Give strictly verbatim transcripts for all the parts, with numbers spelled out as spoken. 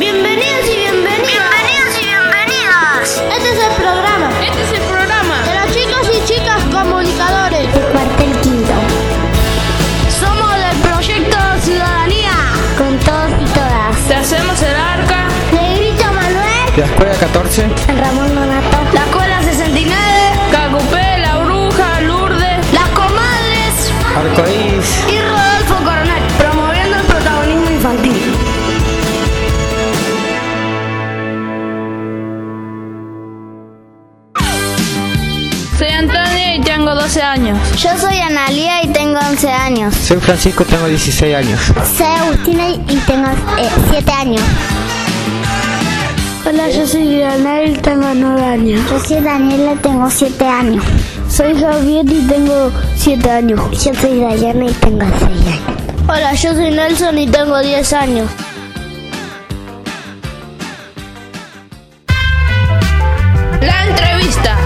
Bienvenidos y bienvenidas. Bienvenidos y bienvenidas. Este es el programa. Este es el programa de los chicos y chicas comunicadores de cuartel quinto. Somos del proyecto Ciudadanía. Con todos y todas. Te hacemos el arca. Negrito Manuel. La escuela catorce. Ramón Donato. La escuela sesenta y nueve. Cacupé, la bruja, Lourdes. Las comadres. Arcoíris. Y Rodolfo Coronel. Promoviendo el protagonismo infantil. Soy Antonio y tengo doce años. Yo soy Analia y tengo once años. Soy Francisco y tengo dieciséis años. Soy Agustina y tengo eh, siete años. Hola, yo soy Lionel y tengo nueve años. Yo soy Daniela y tengo siete años. Soy Javier y tengo siete años. Yo soy Dayana y tengo seis años. Hola, yo soy Nelson y tengo diez años. La entrevista.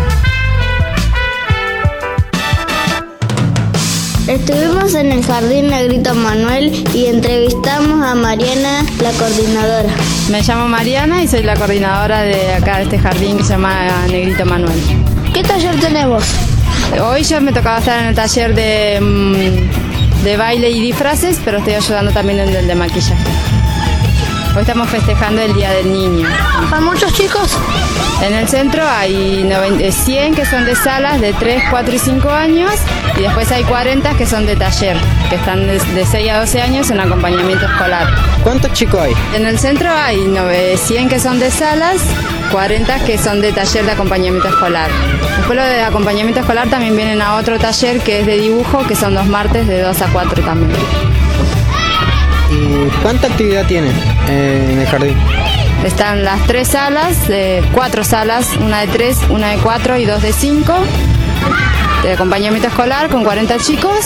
Estuvimos en el Jardín Negrito Manuel y entrevistamos a Mariana, la coordinadora. Me llamo Mariana y soy la coordinadora de acá de este jardín que se llama Negrito Manuel. ¿Qué taller tenemos? Hoy yo me tocaba estar en el taller de, mm, de baile y disfraces, pero estoy ayudando también en el de maquillaje. Hoy estamos festejando el Día del Niño. ¿Hay muchos chicos? En el centro hay noventa, cien que son de salas de tres, cuatro y cinco años y después hay cuarenta que son de taller, que están de, de seis a doce años en acompañamiento escolar. ¿Cuántos chicos hay? En el centro hay cien que son de salas, cuarenta que son de taller de acompañamiento escolar. Después los de acompañamiento escolar también vienen a otro taller que es de dibujo, que son los martes de dos a cuatro también. ¿Y cuánta actividad tienen eh, en el jardín? Están las tres salas, eh, cuatro salas, una de tres, una de cuatro y dos de cinco. De acompañamiento escolar con cuarenta chicos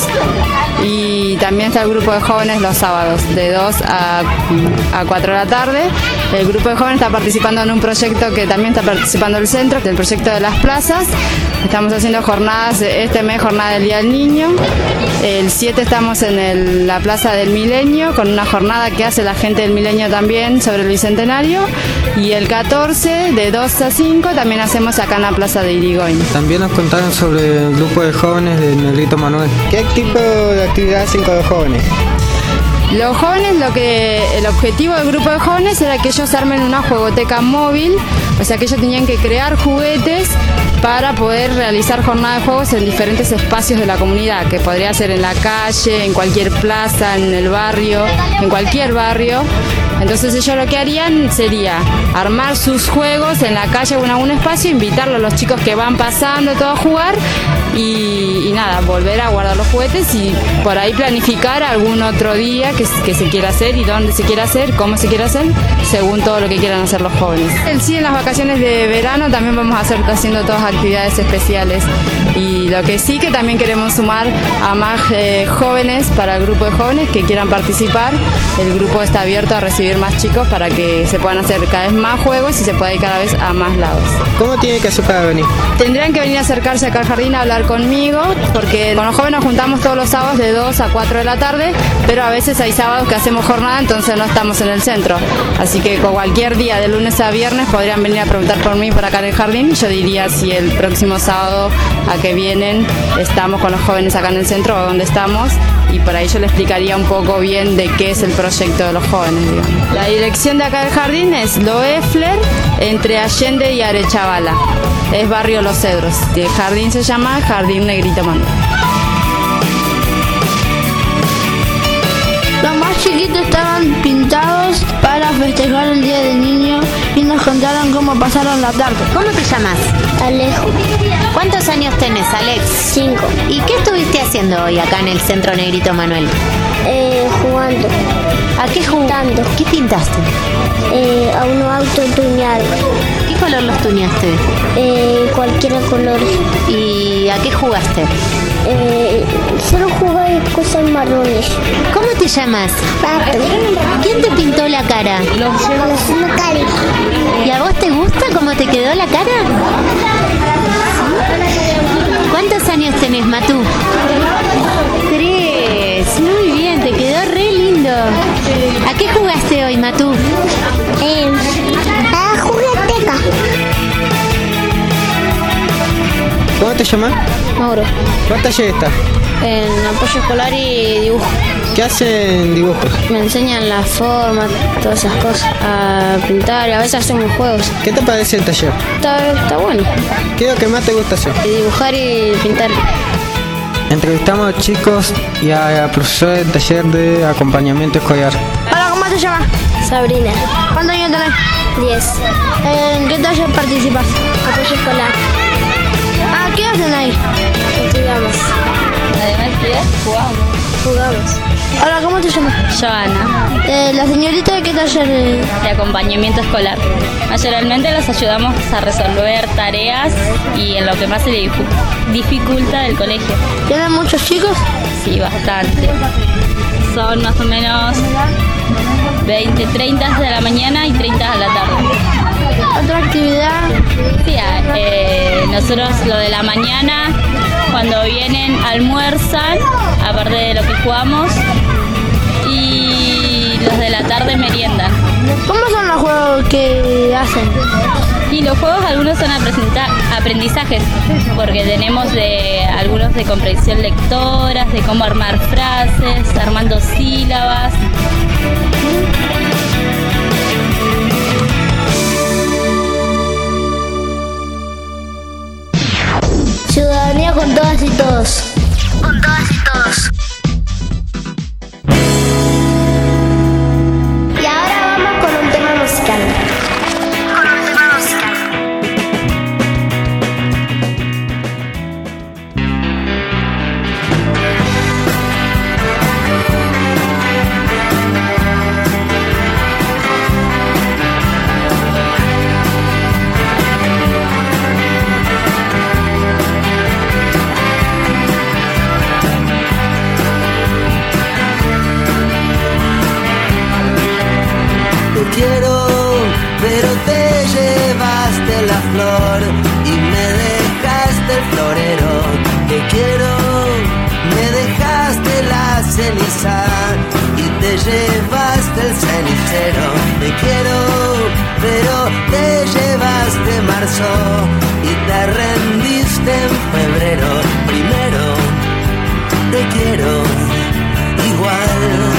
y también está el grupo de jóvenes los sábados de dos a cuatro de la tarde. El grupo de jóvenes está participando en un proyecto que también está participando el centro, el proyecto de las plazas. Estamos haciendo jornadas, este mes jornada del Día del Niño. El siete estamos en el, la Plaza del Milenio con una jornada que hace la gente del Milenio también sobre el Bicentenario. Y el catorce de dos a cinco también hacemos acá en la Plaza de Irigoyen. También nos contaron sobre el grupo de jóvenes de Negrito Manuel. ¿Qué tipo de actividad hacen con los jóvenes? Los jóvenes, lo que el objetivo del grupo de jóvenes era que ellos armen una juegoteca móvil, o sea que ellos tenían que crear juguetes para poder realizar jornadas de juegos en diferentes espacios de la comunidad, que podría ser en la calle, en cualquier plaza, en el barrio, en cualquier barrio. Entonces ellos lo que harían sería armar sus juegos en la calle o en algún espacio, invitarlos a los chicos que van pasando todo a jugar y, y nada, volver a guardar los juguetes y por ahí planificar algún otro día que, que se quiera hacer y dónde se quiera hacer, cómo se quiera hacer, según todo lo que quieran hacer los jóvenes. En sí, en las vacaciones de verano también vamos a hacer haciendo todas actividades especiales y lo que sí que también queremos sumar a más eh, jóvenes para el grupo de jóvenes que quieran participar. El grupo está abierto a recibir más chicos para que se puedan hacer cada vez más juegos y se pueda ir cada vez a más lados. ¿Cómo tiene que hacer para venir? Tendrían que venir a acercarse acá al jardín a hablar conmigo, porque con los jóvenes nos juntamos todos los sábados de dos a cuatro de la tarde, pero a veces hay sábados que hacemos jornada, entonces no estamos en el centro. Así que cualquier día, de lunes a viernes, podrían venir a preguntar por mí por acá en el jardín y yo diría si el próximo sábado a que vienen estamos con los jóvenes acá en el centro o donde estamos. Y por ahí yo le explicaría un poco bien de qué es el proyecto de los jóvenes, digamos. La dirección de acá del jardín es Loeffler, entre Allende y Arechavala. Es barrio Los Cedros. El jardín se llama Jardín Negrito Manuel. Los más chiquitos estaban pintados para festejar el Día del Niño y nos contaron cómo pasaron la tarde. ¿Cómo te llamas? Alejo. ¿Cuántos años tenés, Alex? Cinco. ¿Y qué estuviste haciendo hoy acá en el Centro Negrito Manuel? Eh, jugando. ¿A qué jugando? ¿Qué pintaste? Eh, a unos autos tuneados. ¿Qué color los tuneaste? Eh, cualquiera color. ¿Y a qué jugaste? Eh, solo jugué cosas marrones. ¿Cómo te llamas? Pato. ¿Quién te pintó la cara? Los Macari. ¿Y a vos te gusta cómo te quedó la cara? ¿Cuántos años tenés, Matú? Tres. Muy bien, te quedó re lindo. ¿A qué jugaste hoy, Matú? Eh, a jugueteca. ¿Cómo te llamas? Mauro. ¿Cuál taller estás? En apoyo escolar y dibujo. ¿Qué hacen dibujos? Me enseñan la forma, todas esas cosas, a pintar y a veces hacemos juegos. ¿Qué te parece el taller? Está, está bueno. ¿Qué es lo que más te gusta hacer? Dibujar y pintar. Entrevistamos a chicos y a, a profesores del taller de acompañamiento escolar. Hola, ¿cómo te llamas? Sabrina. ¿Cuántos años tenés? diez. ¿En qué taller participas? Apoyo escolar. Ah, ¿qué hacen ahí? Estudiamos. Además de jugamos. Jugamos. Hola, ¿cómo te llamas? Joana, Eh, ¿La señorita de qué taller? eh? de acompañamiento escolar. Mayormente los ayudamos a resolver tareas y en lo que más se le difu- dificulta del colegio. ¿Tienen muchos chicos? Sí, bastante. Son más o menos veinte, treinta de la mañana y treinta de la tarde. ¿Otra actividad? Sí, eh, nosotros lo de la mañana, cuando vienen, almuerzan, aparte de lo que jugamos, y los de la tarde meriendan. ¿Cómo son los juegos que hacen? Y los juegos algunos son aprendita- aprendizajes, porque tenemos de algunos de comprensión lectoras, de cómo armar frases, armando sílabas. Ciudadanía con todas y todos. Con todas y todos. Y ahora vamos con un tema musical. Con un tema musical. Te quiero, pero te llevaste la flor y me dejaste el florero. Te quiero, me dejaste la ceniza y te llevaste el cenicero. Te quiero, pero te llevaste marzo y te rendiste en febrero. Primero, te quiero igual.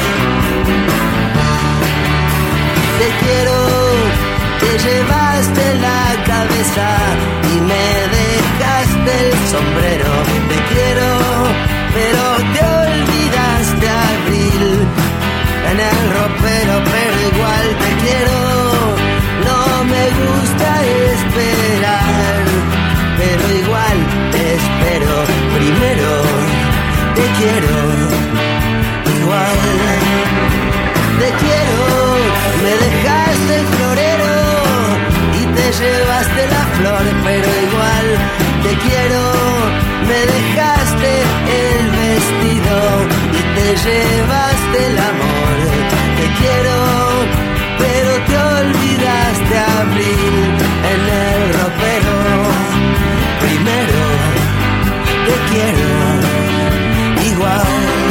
Te quiero, te llevaste la cabeza y me dejaste el sombrero. Te quiero, pero te olvidaste abril en el ropero, pero igual te quiero. No me gusta esperar, pero igual te espero. Primero, te quiero igual. Te quiero, me dejaste el florero y te llevaste la flor, pero igual te quiero. Me dejaste el vestido y te llevaste el amor. Te quiero, pero te olvidaste abril en el ropero. Primero, te quiero igual.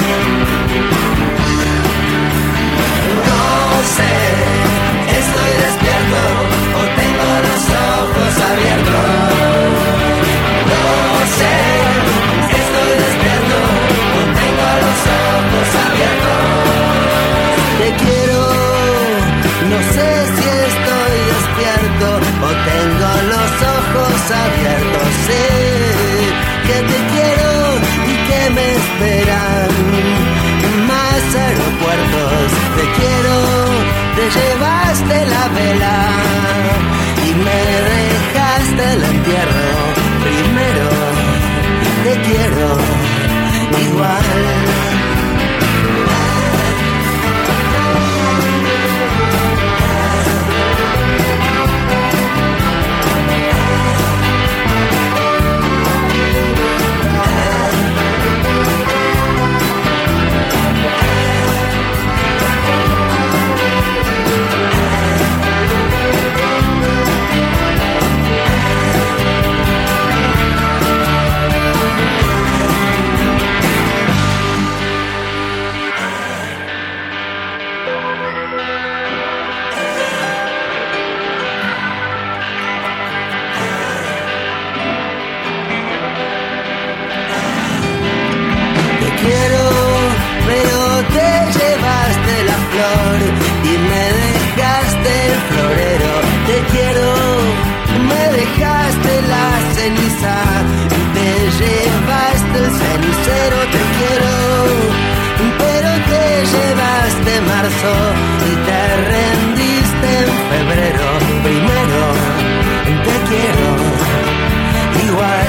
No sé, estoy despierto o tengo los ojos abiertos. No sé, estoy despierto o tengo los ojos abiertos. Te quiero, no sé si estoy despierto o tengo los ojos abiertos. Sé que te quiero y que me esperan más aeropuertos. Te quiero, te llevaste la vela y me dejaste el entierro. Primero, te quiero igual. marzo y te rendiste en febrero. Primero te quiero igual.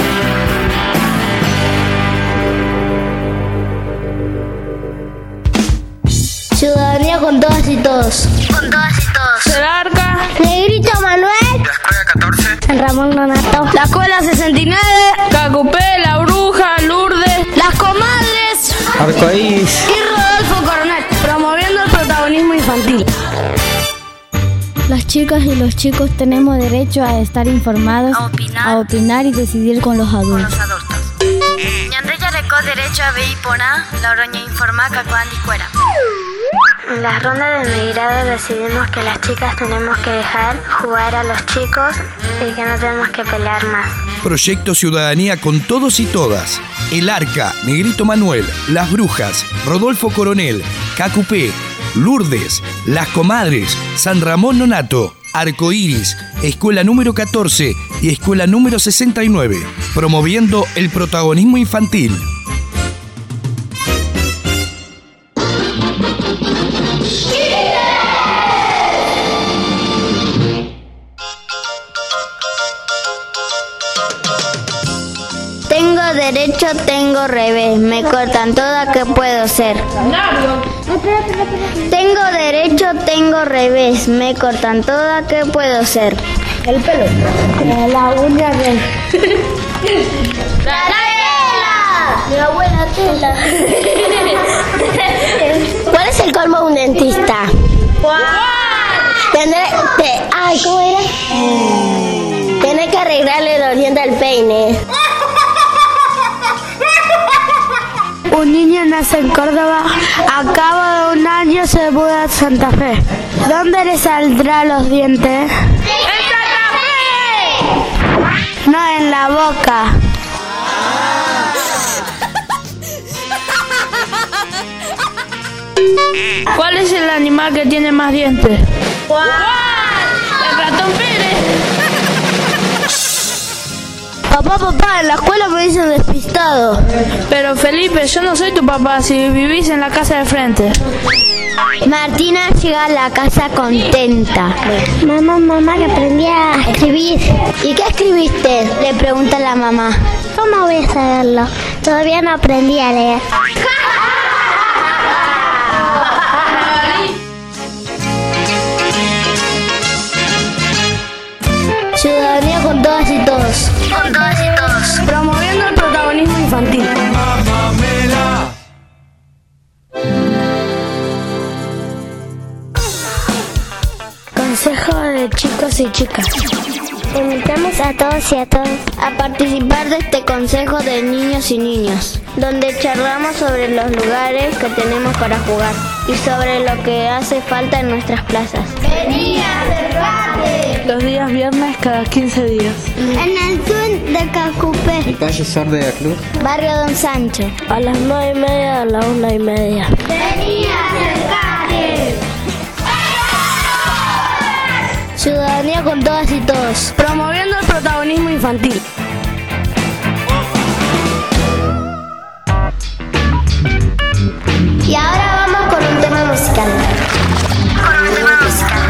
Ciudadanía con todas y todos. Con todas y todos. El Arca. Negrito Manuel. La escuela catorce. San Ramón Donato. La escuela sesenta y nueve. Cacupé, La Bruja, Lourdes. Las Comadres. Arcoíris. Y Rodolfo Coronel. Promoviendo el protagonismo infantil. Las chicas y los chicos tenemos derecho a estar informados, A opinar. a opinar y decidir con los adultos. Los adultos. Ñandrella recó derecho a ver y poner la oroña informática cuando fuera. En las rondas de migrado decidimos que las chicas tenemos que dejar jugar a los chicos y que no tenemos que pelear más. Proyecto Ciudadanía con todos y todas. El Arca, Negrito Manuel, Las Brujas, Rodolfo Coronel, Cacupé, Lourdes, Las Comadres, San Ramón Nonato, Arcoíris, Escuela número catorce y Escuela número sesenta y nueve, promoviendo el protagonismo infantil. Tengo derecho, tengo revés, me cortan toda, ¿qué puedo ser? Tengo derecho, tengo revés, me cortan toda, ¿qué puedo ser? El pelo. La uña de... ¡La tela! Mi abuela tela. ¿Cuál es el colmo de un dentista? Tendré... Te, ay, ¿cómo era? Tener que arreglarle los dientes al peine. Un niño nace en Córdoba, a cabo de un año se muda a Santa Fe. ¿Dónde le saldrán los dientes? ¡En Santa Fe! No, en la boca. ¿Cuál es el animal que tiene más dientes? ¿Cuál? El ratón Pérez. Papá, papá, en la escuela me dicen despistado. Pero Felipe, yo no soy tu papá si vivís en la casa de frente. Martina llega a la casa contenta. Mamá, mamá, que aprendí a escribir. ¿Y qué escribiste? Le pregunta la mamá. ¿Cómo voy a saberlo? Todavía no aprendí a leer. Ciudadanía con todas y todos. Con todas y todos. Promoviendo el protagonismo infantil. Consejo de chicos y chicas. Invitamos a todos y a todas a participar de este consejo de niños y niñas, donde charlamos sobre los lugares que tenemos para jugar y sobre lo que hace falta en nuestras plazas. ¡Vení a acercarte! Los días viernes cada quince días. En el Twin de Cacupé. En calle Sor de la Cruz. Barrio Don Sancho. A las nueve y media, a las una y media. ¡Vení a acercarte! Ciudadanía con todas y todos. Promoviendo el protagonismo infantil. Y ahora vamos con un tema musical. Con un tema musical.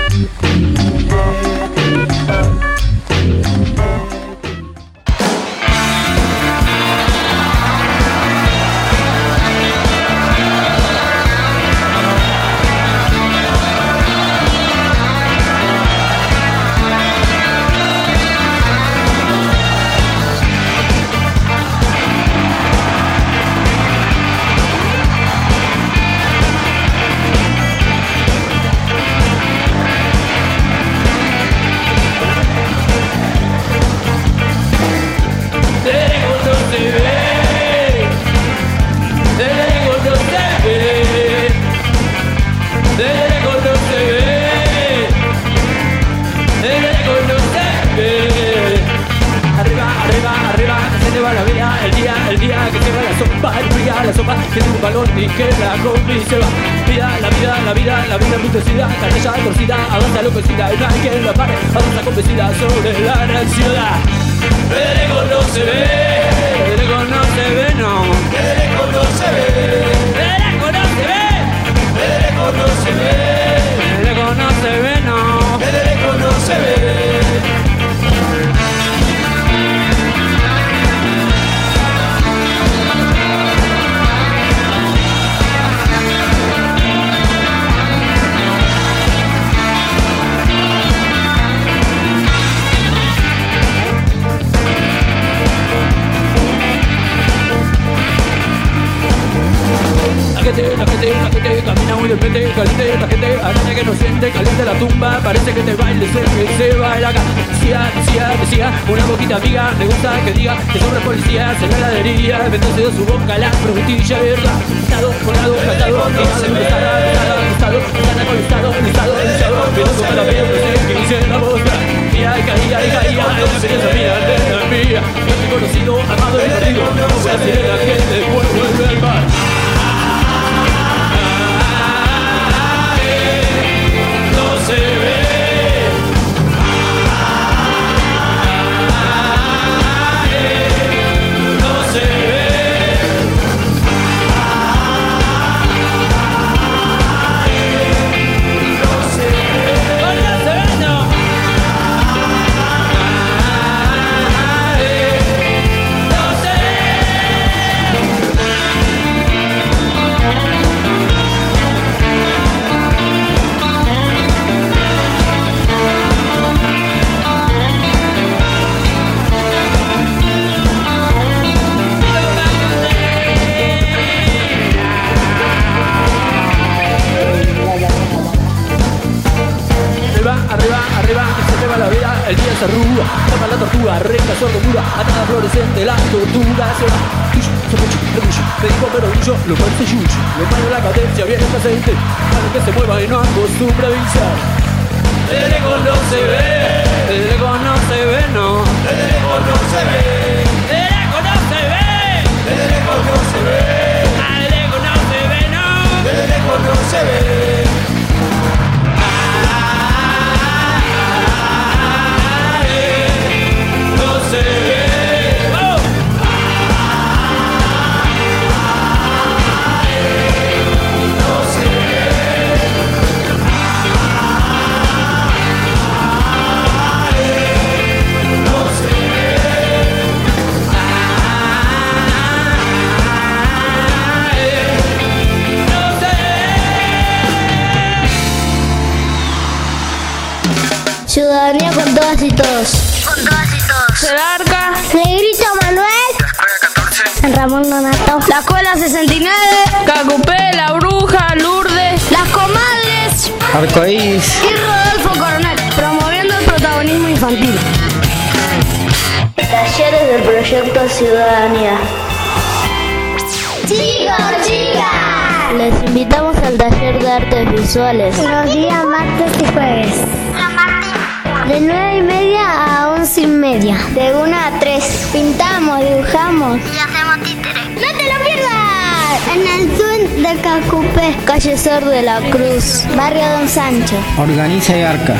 la sopa, tiene un balón y que la come y se va. Vida, la vida, la vida, la vida muy torcida, canalla torcida, avanza enloquecida, y no hay quien la pare, avanza convencida sobre la gran ciudad. De lejos no se ve, de lejos no se ve, no. De lejos no se ve, de lejos no se ve, de lejos gente, la gente, la gente camina muy de frente, caliente, la gente araña que no siente, caliente la tumba, parece que te baile, sé que se baila acá. Decía, decía, decía, una boquita amiga, me gusta que diga que sobre policías en la heladería, bendece de su boca la frutilla, verdad. Estado, colado, cantado, estado, estado, estado, estado, estado, estado, estado, pero su cara veo, sé que hice la voz, caía, caía, caía, es una experiencia mía, de la mía, no te he conocido, amado y perdido, no voy a ser la gente, vuelve al bar. No se ve. La vida, el día se arruga, toma la tortuga, recta, sordo, muda, atada fluorescente, la tortuga se va. Tuyo, sopocho, orgullo, me dijo pero orgullo, lo parece yuyo, lo malo la cadencia, viene el aceite, para que se mueva y no acostumbra a avisar. Desde lejos no se ve, desde lejos no se ve, no. Desde lejos no se ve, desde lejos no se ve, desde lejos no se ve, desde lejos no se ve, no. Desde lejos no se ve. Ciudadanía con todas y todos. Con todas y todos. Celarca. Negrito Manuel. La Escuela catorce. San Ramón Nonato. La Escuela sesenta y nueve. Cacupé, La Bruja, Lourdes. Las Comadres. Arcoíris. Y Rodolfo Coronel, promoviendo el protagonismo infantil. Talleres del proyecto Ciudadanía. Chicos, chicas. Les invitamos al taller de artes visuales. Los días martes y jueves. De nueve y media a once y media. De una a tres. Pintamos, dibujamos y hacemos títeres. ¡No te lo pierdas! En el Zoom de Cacupé. Calle Sor de la Cruz. Barrio Don Sancho. Organiza y Arca.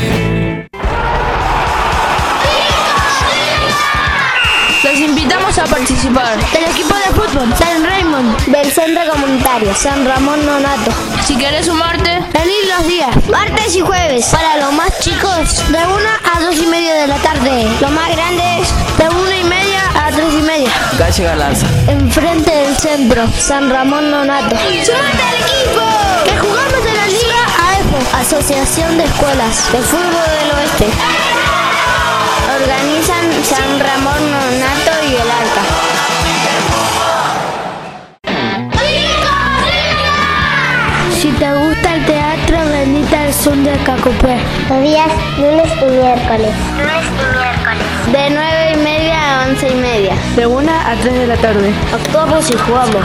Los invitamos a participar del equipo de fútbol San Raymond, del Centro Comunitario San Ramón Nonato. Si querés sumarte, venid los días, martes y jueves. Para los más chicos, de una a dos y media de la tarde. Los más grandes, de una y media a tres y media. Calle Galarza. Enfrente del centro, San Ramón Nonato. ¡Sumate al equipo! Que jugamos en la Liga A E F O, Asociación de Escuelas de Fútbol del Oeste. Organizan San Ramón Nonato y el Arca. Si te gusta el teatro, venite al Zoom de Cacupé. Los días lunes y miércoles. Lunes y miércoles. De nueve y media a once y media. De una a tres de la tarde. Actuamos y jugamos.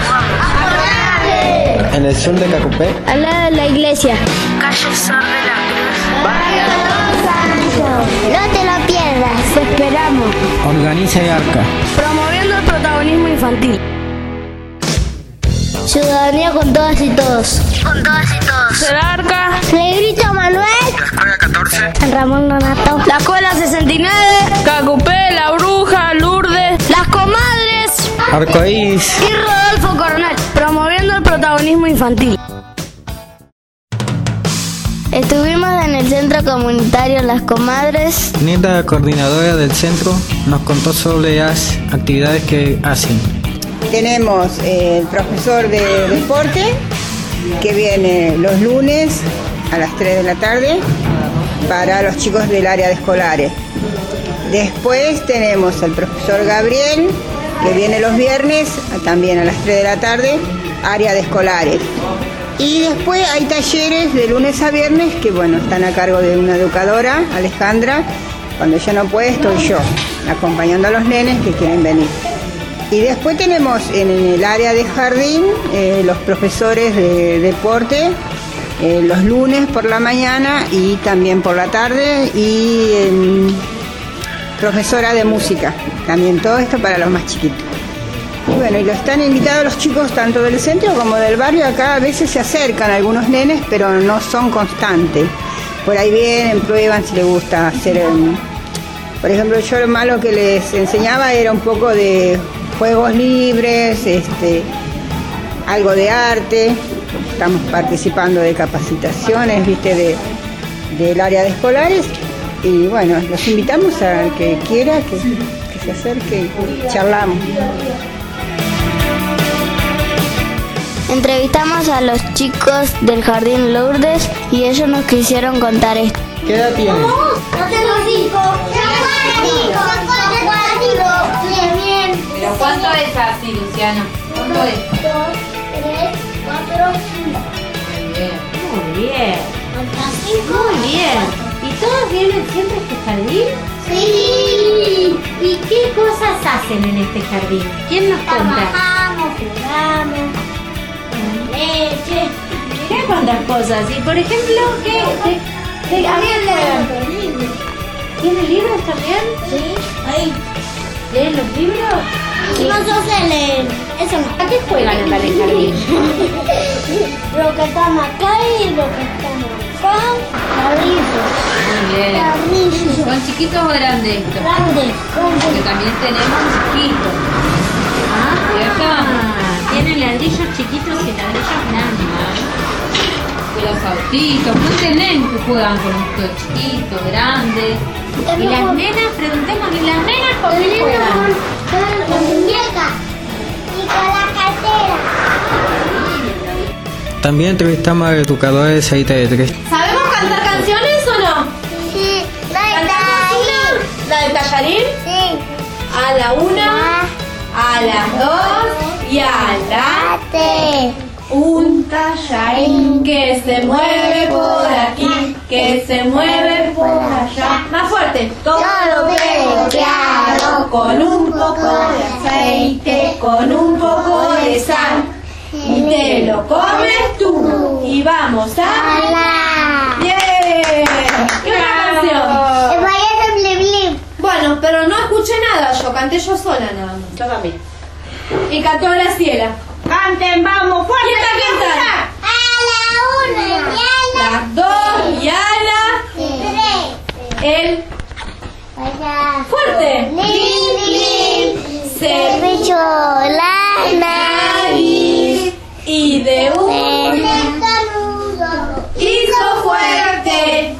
En el Zoom de Cacupé. Al lado de la iglesia. Calle Sor de la Cruz. Barrio Don Sancho. No te lo pierdas. Te esperamos. Organiza y Arca. Promoviendo el protagonismo infantil. Ciudadanía con todas y todos. Con todas y todos. Celarca. Negrito Manuel. La Escuela catorce. San Ramón Nonato. La Escuela sesenta y nueve. Cacupé, La Bruja, Lourdes. Las Comadres. Arcoíris. Y Rodolfo Coronel, promoviendo el protagonismo infantil. Estuvimos en el Centro Comunitario Las Comadres. Neta, coordinadora del centro, nos contó sobre las actividades que hacen. Tenemos eh, el profesor de deporte que viene los lunes a las tres de la tarde para los chicos del área de escolares. Después tenemos al profesor Gabriel que viene los viernes, también a las tres de la tarde, área de escolares. Y después hay talleres de lunes a viernes que, bueno, están a cargo de una educadora, Alejandra. Cuando ella no puede, estoy yo, acompañando a los nenes que quieren venir. Y después tenemos en el área de jardín eh, los profesores de deporte, eh, los lunes por la mañana y también por la tarde, y eh, profesora de música, también todo esto para los más chiquitos. Y bueno, y lo están invitados los chicos tanto del centro como del barrio. Acá a veces se acercan algunos nenes, pero no son constantes. Por ahí vienen, prueban si les gusta hacer... Um, por ejemplo, yo lo malo que les enseñaba era un poco de juegos libres, este, algo de arte. Estamos participando de capacitaciones, viste, de, del área de escolares. Y bueno, los invitamos a que quiera, que, que se acerque y charlamos. Entrevistamos a los chicos del Jardín Lourdes y ellos nos quisieron contar esto. ¿Qué edad tienes? No tengo cinco. Bien, bien. ¿Pero cuánto es así, Luciano? ¿Cuánto es? Dos, tres, cuatro, cinco. Muy bien. Muy bien. Muy bien. ¿Y todos vienen siempre a este jardín? Sí. ¿Y qué cosas hacen en este jardín? ¿Quién nos cuenta? Trabajamos, jugamos, con leche. Mirá cuántas cosas. Y por ejemplo, ¿qué? ¿qué, qué a También leemos libros. ¿Tienen libros también? Sí, ahí. ¿Leen los libros? No sé leer. Eso no. ¿A qué juegan acá en el jardín? Lo que estamos acá y lo que estamos acá. Ladrillos. Muy bien. Ladrillos. ¿Son chiquitos o grandes estos? Grandes. Porque también tenemos chiquitos. Ah, ¿cierto? Tienen ladrillos chiquitos y ladrillos grandes. De los autitos. ¿Cuántos nenes que juegan con estos chiquitos, grandes? Y las nenas, preguntemos, ¿y las nenas con qué juegan? Con la muñeca y con la cartera. También entrevistamos a educadores de Sarita de Tres. ¿Sabemos cantar canciones o no? Sí, la ¿Cantamos una? ¿La del tallarín? Sí. A la una, a las dos y a la tres. Un tallarín que se mueve por aquí, que se mueve por allá. Más fuerte. Todo pegoteado, con un poco de aceite, con un poco de sal. Y te lo comes tú. Y vamos a... ¡Hola! ¡Bien! ¿Qué canción? El baile de Blim Blim. Bueno, pero no escuché nada, yo canté yo sola nada más. Yo también. Y cantó Graciela. Canten, vamos, fuerte. ¿Quién va a cantar? A la una y a la Las dos y a la... tres. El... Allá. ¡Fuerte! Blim Blim. Se Me echó la nariz. y de un estornudo hizo fuerte.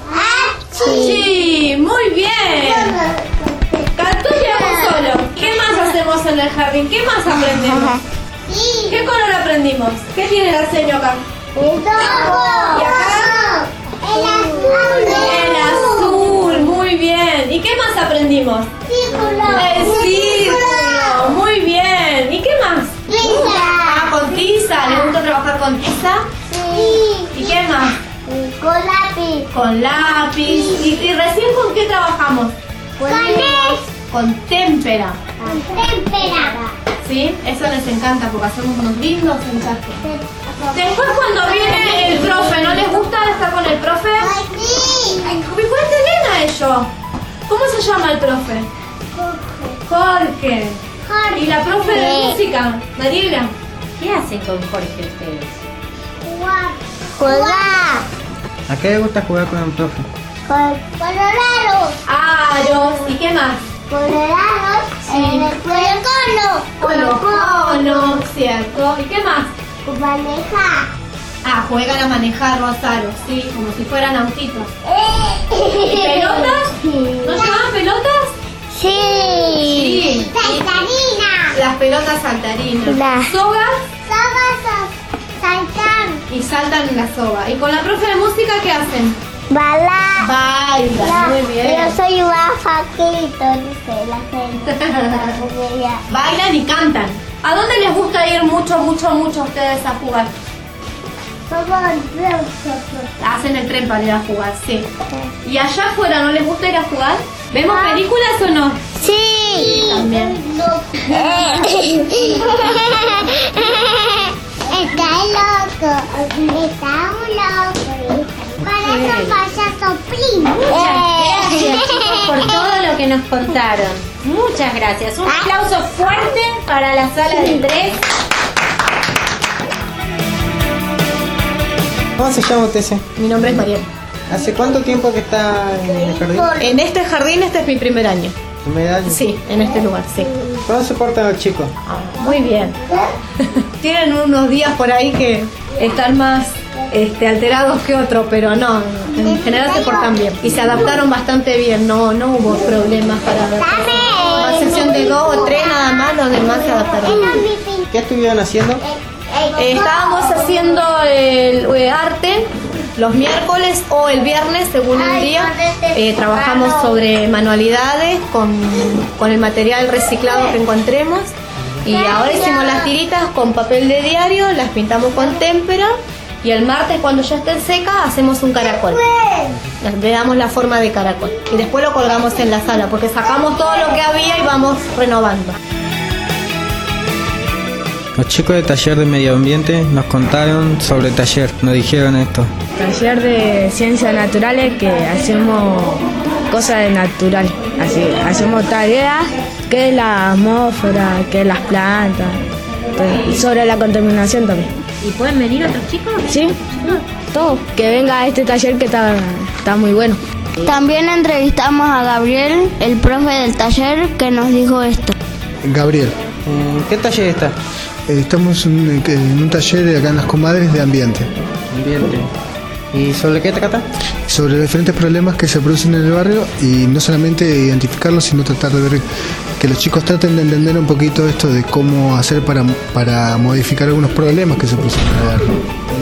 Sí, muy bien. Cantó y hago solo. ¿Qué más hacemos en el jardín? ¿Qué más aprendemos? Sí. ¿Qué color aprendimos? ¿Qué tiene el arsenio acá? El rojo. ¿Y acá? El azul. El azul, muy bien. ¿Y qué más aprendimos? Círculo. El círculo, muy bien. ¿Y qué más? Tiza. Ah, con tiza. ¿Les gusta trabajar con tiza? Sí. ¿Y qué más? Con lápiz. Con lápiz. ¿Y, y recién con qué trabajamos? Con es. Con témpera. Con témpera. ¿Sí? Eso les encanta porque hacemos unos lindos ensayos. Después cuando viene el profe, ¿no les gusta estar con el profe? Sí. Cuéntenle a ellos. ¿Cómo se llama el profe? Jorge. Jorge. ¿Y la profe de Sí. música? Mariela. ¿Qué hacen con Jorge ustedes? Jugar. Jugar. ¿A qué le gusta jugar con el profe? Con colorados. Aros. ¿Y qué más? Colorados. Sí. En el cono. Colo cono, ¿cierto? ¿Y qué más? Con manejar. Ah, juegan a manejar los aros, sí, como si fueran autitos. ¿Y pelotas? ¿No llevan pelotas? Sí. Sí. Saltarina. Las pelotas saltarinas. Las- Sogas Sogas saltan. y saltan en la soga. ¿Y con la profe de música qué hacen? Bala. Baila, muy bien. Yo soy más faquito, dice la gente. Bailan y cantan. ¿A dónde les gusta ir mucho, mucho, mucho a ustedes a jugar? Hacen el tren para ir a jugar, sí. ¿Y allá afuera no les gusta ir a jugar? ¿Vemos películas o no? Sí. También. Está loco. Está un loco. Para eso payaso primo. Muchas gracias, chicos, por todo lo que nos contaron. Muchas gracias. Un aplauso fuerte para la sala de tres. ¿Cómo se llama usted? Mi nombre es Mariel. ¿Hace cuánto tiempo que está en el jardín? En este jardín, este es mi primer año. ¿Primer año? Sí, en este lugar, sí. ¿Cómo se portan los chicos? Muy bien. Tienen unos días por ahí que están más este, alterados que otros, pero no, en general se portan bien. Y se adaptaron bastante bien, no, no hubo problemas para adaptarse. A excepción de dos o tres nada más, los demás se adaptaron. ¿Qué estuvieron haciendo? Eh, estábamos haciendo el, el arte los miércoles o el viernes, según el día. Eh, trabajamos sobre manualidades con, con el material reciclado que encontremos. Y ahora hicimos las tiritas con papel de diario, las pintamos con témpera. Y el martes, cuando ya estén secas, hacemos un caracol. Le damos la forma de caracol. Y después lo colgamos en la sala, porque sacamos todo lo que había y vamos renovando. Los chicos del taller de medio ambiente nos contaron sobre el taller, nos dijeron esto. Taller de ciencias naturales que hacemos cosas de natural, así, hacemos tareas que es la atmósfera, que es las plantas, pues, sobre la contaminación también. ¿Y pueden venir otros chicos? Sí, todo. Que venga a este taller que está, está muy bueno. También entrevistamos a Gabriel, el profe del taller, que nos dijo esto. Gabriel. ¿En qué taller está? Estamos en, en un taller acá en Las Comadres de ambiente. Ambiente. ¿Y sobre qué trata? Sobre diferentes problemas que se producen en el barrio y no solamente identificarlos, sino tratar de ver que los chicos traten de entender un poquito esto de cómo hacer para, para modificar algunos problemas que se producen en el barrio.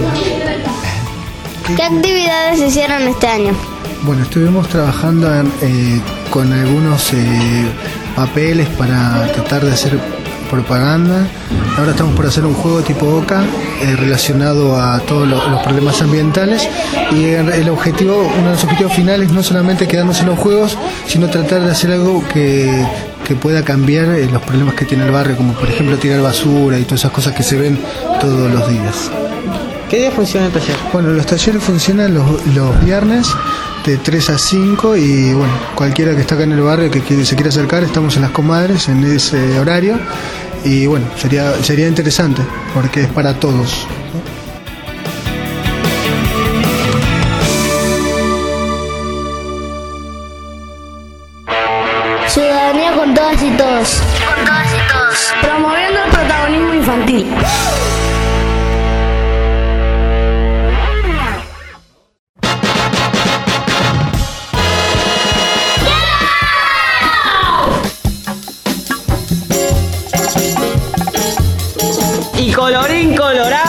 ¿Qué actividades hicieron este año? Bueno, estuvimos trabajando en, eh, con algunos eh, papeles para tratar de hacer propaganda. Ahora estamos por hacer un juego tipo Boca eh, relacionado a todos lo, los problemas ambientales y el, el objetivo, uno de los objetivos finales no solamente quedarnos en los juegos, sino tratar de hacer algo que, que pueda cambiar eh, los problemas que tiene el barrio, como por ejemplo tirar basura y todas esas cosas que se ven todos los días. ¿Qué día funciona el taller? Bueno, los talleres funcionan los, los viernes de tres a cinco y bueno, cualquiera que está acá en el barrio que quiere, se quiera acercar, estamos en Las Comadres en ese horario y bueno, sería, sería interesante porque es para todos. Ciudadanía con todas y todos. Con todas y todos. Promoviendo el protagonismo infantil. Y colorín colorado.